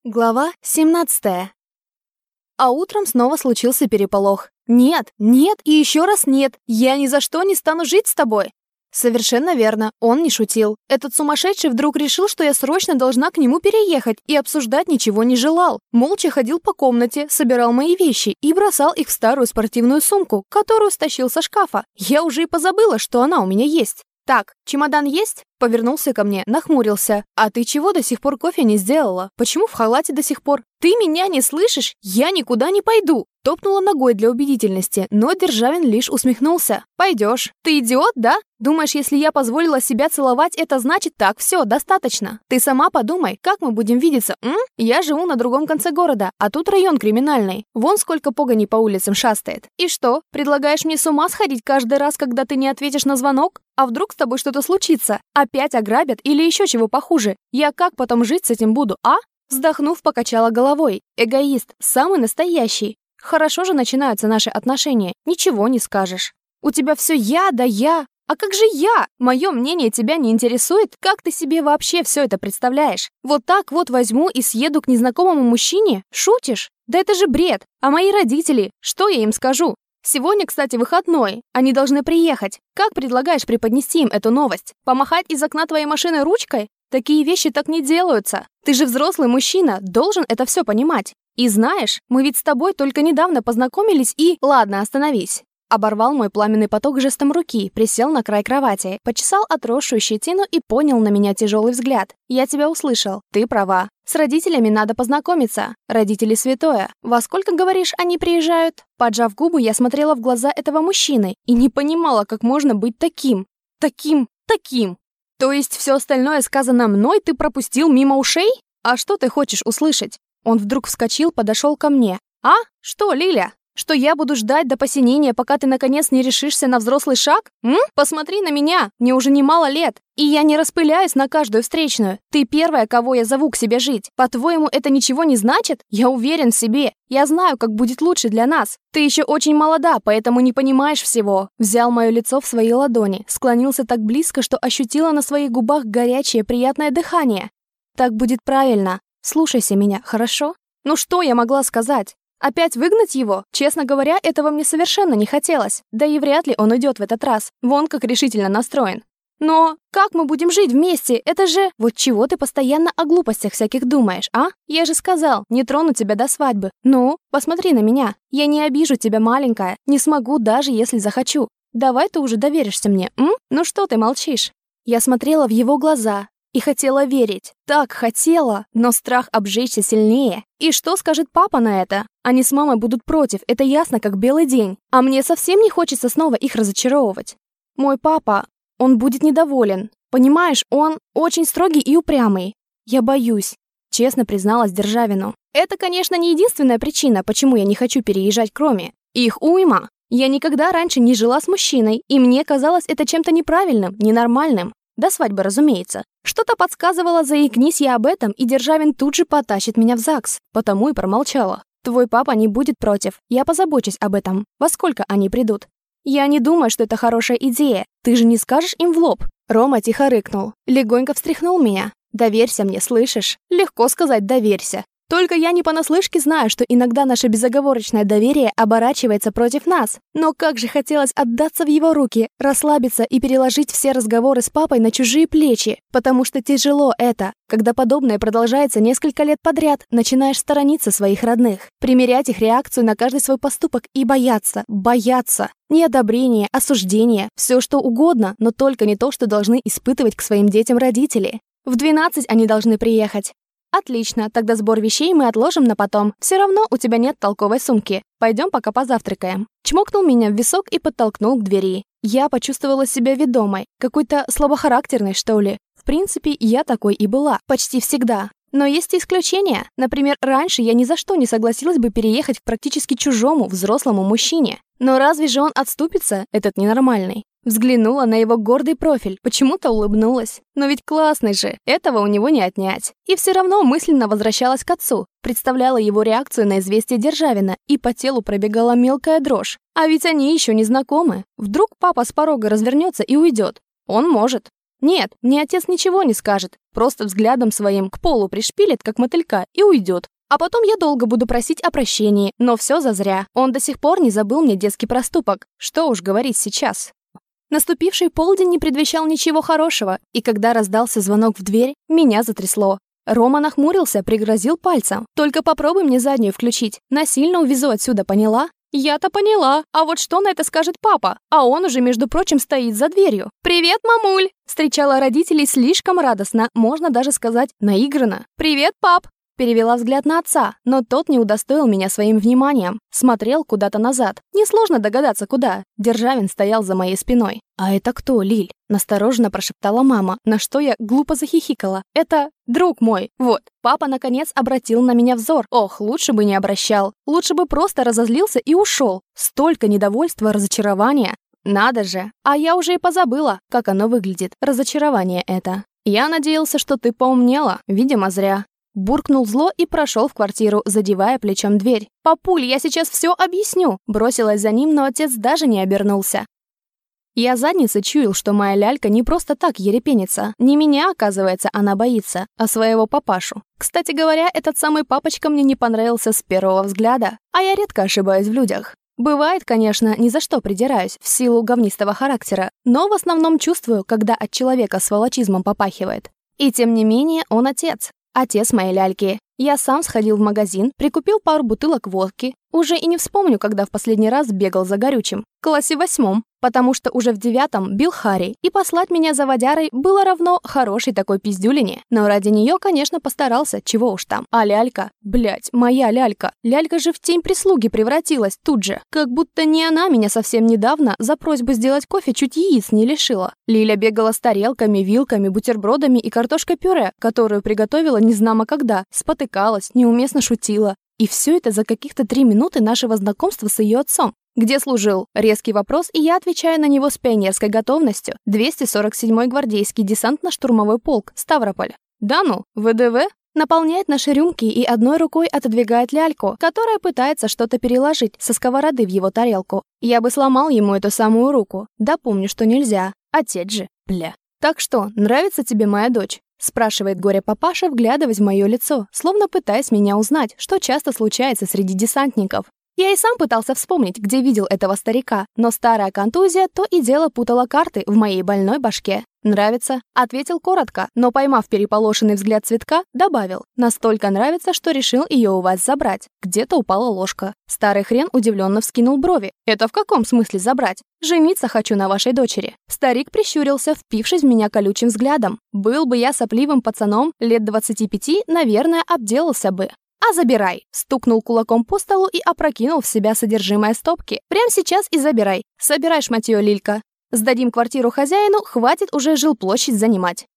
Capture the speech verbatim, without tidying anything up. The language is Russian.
Глава семнадцатая. А утром снова случился переполох. «Нет, нет и еще раз нет! Я ни за что не стану жить с тобой!» Совершенно верно, он не шутил. Этот сумасшедший вдруг решил, что я срочно должна к нему переехать, и обсуждать ничего не желал. Молча ходил по комнате, собирал мои вещи и бросал их в старую спортивную сумку, которую стащил со шкафа. Я уже и позабыла, что она у меня есть. «Так, чемодан есть?» Повернулся ко мне, нахмурился. «А ты чего до сих пор кофе не сделала? Почему в халате до сих пор?» «Ты меня не слышишь? Я никуда не пойду!» Топнула ногой для убедительности, но Державин лишь усмехнулся. «Пойдешь. Ты идиот, да? Думаешь, если я позволила себя целовать, это значит так, все, достаточно? Ты сама подумай, как мы будем видеться, м? Я живу на другом конце города, а тут район криминальный. Вон сколько погони по улицам шастает. И что, предлагаешь мне с ума сходить каждый раз, когда ты не ответишь на звонок? А вдруг с тобой что-то случится? Опять ограбят или еще чего похуже? Я как потом жить с этим буду, а?» Вздохнув, покачала головой. «Эгоист, самый настоящий. Хорошо же начинаются наши отношения, ничего не скажешь. У тебя все я, да я. А как же я? Мое мнение тебя не интересует? Как ты себе вообще все это представляешь? Вот так вот возьму и съеду к незнакомому мужчине? Шутишь? Да это же бред. А мои родители? Что я им скажу? Сегодня, кстати, выходной. Они должны приехать. Как предлагаешь преподнести им эту новость? Помахать из окна твоей машины ручкой? Такие вещи так не делаются. Ты же взрослый мужчина, должен это все понимать. И знаешь, мы ведь с тобой только недавно познакомились и... Ладно, остановись. Оборвал мой пламенный поток жестом руки, присел на край кровати, почесал отросшую щетину и понял на меня тяжелый взгляд. Я тебя услышал. Ты права. С родителями надо познакомиться. Родители святое. Во сколько, говоришь, они приезжают? Поджав губы, я смотрела в глаза этого мужчины и не понимала, как можно быть таким. Таким, таким. То есть все остальное, сказанное мной, ты пропустил мимо ушей? А что ты хочешь услышать? Он вдруг вскочил, подошел ко мне. «А? Что, Лиля? Что я буду ждать до посинения, пока ты наконец не решишься на взрослый шаг? М? Посмотри на меня, мне уже немало лет, и я не распыляюсь на каждую встречную. Ты первая, кого я зову к себе жить. По-твоему, это ничего не значит? Я уверен в себе. Я знаю, как будет лучше для нас. Ты еще очень молода, поэтому не понимаешь всего». Взял мое лицо в свои ладони, склонился так близко, что ощутила на своих губах горячее, приятное дыхание. «Так будет правильно. Слушайся меня, хорошо?» Ну что я могла сказать? Опять выгнать его? Честно говоря, этого мне совершенно не хотелось. Да и вряд ли он уйдет в этот раз. Вон как решительно настроен. Но как мы будем жить вместе? Это же... Вот чего ты постоянно о глупостях всяких думаешь, а? Я же сказал, не трону тебя до свадьбы. Ну, посмотри на меня. Я не обижу тебя, маленькая. Не смогу, даже если захочу. Давай ты уже доверишься мне, м? Ну что ты молчишь? Я смотрела в его глаза и хотела верить. Так хотела, но страх обжечься сильнее. И что скажет папа на это? Они с мамой будут против, это ясно, как белый день. А мне совсем не хочется снова их разочаровывать. Мой папа, он будет недоволен. Понимаешь, он очень строгий и упрямый. Я боюсь, честно призналась Державину. Это, конечно, не единственная причина, почему я не хочу переезжать к Роме. Их уйма. Я никогда раньше не жила с мужчиной, и мне казалось это чем-то неправильным, ненормальным. До свадьбы, разумеется. Что-то подсказывало, заикнись я об этом, и Державин тут же потащит меня в ЗАГС. Потому и промолчала. Твой папа не будет против. Я позабочусь об этом. Во сколько они придут? Я не думаю, что это хорошая идея. Ты же не скажешь им в лоб. Рома тихо рыкнул. Легонько встряхнул меня. Доверься мне, слышишь? Легко сказать «доверься». Только я не понаслышке знаю, что иногда наше безоговорочное доверие оборачивается против нас. Но как же хотелось отдаться в его руки, расслабиться и переложить все разговоры с папой на чужие плечи. Потому что тяжело это, когда подобное продолжается несколько лет подряд, начинаешь сторониться своих родных, примерять их реакцию на каждый свой поступок и бояться, бояться. Неодобрение, осуждение, все что угодно, но только не то, что должны испытывать к своим детям родители. В двенадцать они должны приехать. Отлично, тогда сбор вещей мы отложим на потом. Все равно у тебя нет толковой сумки. Пойдем пока позавтракаем. Чмокнул меня в висок и подтолкнул к двери. Я почувствовала себя ведомой, какой-то слабохарактерной, что ли. В принципе, я такой и была, почти всегда. Но есть и исключения. Например, раньше я ни за что не согласилась бы переехать к практически чужому, взрослому мужчине. Но разве же он отступится, этот ненормальный? Взглянула на его гордый профиль, почему-то улыбнулась. Но ведь классный же, этого у него не отнять. И все равно мысленно возвращалась к отцу, представляла его реакцию на известие Державина, и по телу пробегала мелкая дрожь. А ведь они еще не знакомы. Вдруг папа с порога развернется и уйдет. Он может. Нет, мне отец ничего не скажет, просто взглядом своим к полу пришпилит, как мотылька, и уйдет. А потом я долго буду просить о прощении, но все зазря. Он до сих пор не забыл мне детский проступок. Что уж говорить сейчас. Наступивший полдень не предвещал ничего хорошего, и когда раздался звонок в дверь, меня затрясло. Рома нахмурился, пригрозил пальцем. «Только попробуй мне заднюю включить. Насильно увезу отсюда, поняла?» Я-то поняла. А вот что на это скажет папа? А он уже, между прочим, стоит за дверью. «Привет, мамуль!» Встречала родителей слишком радостно, можно даже сказать, наигранно. «Привет, пап!» Перевела взгляд на отца, но тот не удостоил меня своим вниманием. Смотрел куда-то назад. Несложно догадаться, куда. Державин стоял за моей спиной. «А это кто, Лиль?» Настороженно прошептала мама, на что я глупо захихикала. «Это друг мой. Вот». Папа, наконец, обратил на меня взор. Ох, лучше бы не обращал. Лучше бы просто разозлился и ушел. Столько недовольства, разочарования. Надо же. А я уже и позабыла, как оно выглядит. Разочарование это. Я надеялся, что ты поумнела. Видимо, зря. Буркнул зло и прошел в квартиру, задевая плечом дверь. «Папуль, я сейчас все объясню!» Бросилась за ним, но отец даже не обернулся. Я задницей чуял, что моя лялька не просто так ерепенится. Не меня, оказывается, она боится, а своего папашу. Кстати говоря, этот самый папочка мне не понравился с первого взгляда, а я редко ошибаюсь в людях. Бывает, конечно, ни за что придираюсь в силу говнистого характера, но в основном чувствую, когда от человека сволочизмом попахивает. И тем не менее он отец. Отец моей ляльки. Я сам сходил в магазин, прикупил пару бутылок водки. Уже и не вспомню, когда в последний раз бегал за горючим. В классе восьмом. Потому что уже в девятом бил Хари, и послать меня за водярой было равно хорошей такой пиздюлине. Но ради нее, конечно, постарался, чего уж там. А лялька? Блять, моя лялька. Лялька же в тень прислуги превратилась тут же. Как будто не она меня совсем недавно за просьбу сделать кофе чуть яиц не лишила. Лиля бегала с тарелками, вилками, бутербродами и картошкой-пюре, которую приготовила незнамо когда, спотыкалась, неуместно шутила. И все это за каких-то три минуты нашего знакомства с ее отцом. «Где служил?» Резкий вопрос, и я отвечаю на него с пионерской готовностью. двести сорок седьмой гвардейский десантно-штурмовой полк, Ставрополь. «Да ну, ВДВ?» Наполняет наши рюмки и одной рукой отодвигает ляльку, которая пытается что-то переложить со сковороды в его тарелку. Я бы сломал ему эту самую руку. Да помню, что нельзя. Отец же, бля. «Так что, нравится тебе моя дочь?» Спрашивает горе-папаша, вглядываясь в мое лицо, словно пытаясь меня узнать, что часто случается среди десантников. Я и сам пытался вспомнить, где видел этого старика, но старая контузия то и дело путала карты в моей больной башке. «Нравится?» — ответил коротко, но, поймав переполошенный взгляд цветка, добавил. «Настолько нравится, что решил ее у вас забрать. Где-то упала ложка». Старый хрен удивленно вскинул брови. «Это в каком смысле забрать? Жениться хочу на вашей дочери». Старик прищурился, впившись в меня колючим взглядом. Был бы я сопливым пацаном, лет двадцати пяти, наверное, обделался бы. «А забирай!» — стукнул кулаком по столу и опрокинул в себя содержимое стопки. «Прямо сейчас и забирай. Собирай шматье, Лилька. Сдадим квартиру хозяину, хватит уже жилплощадь занимать».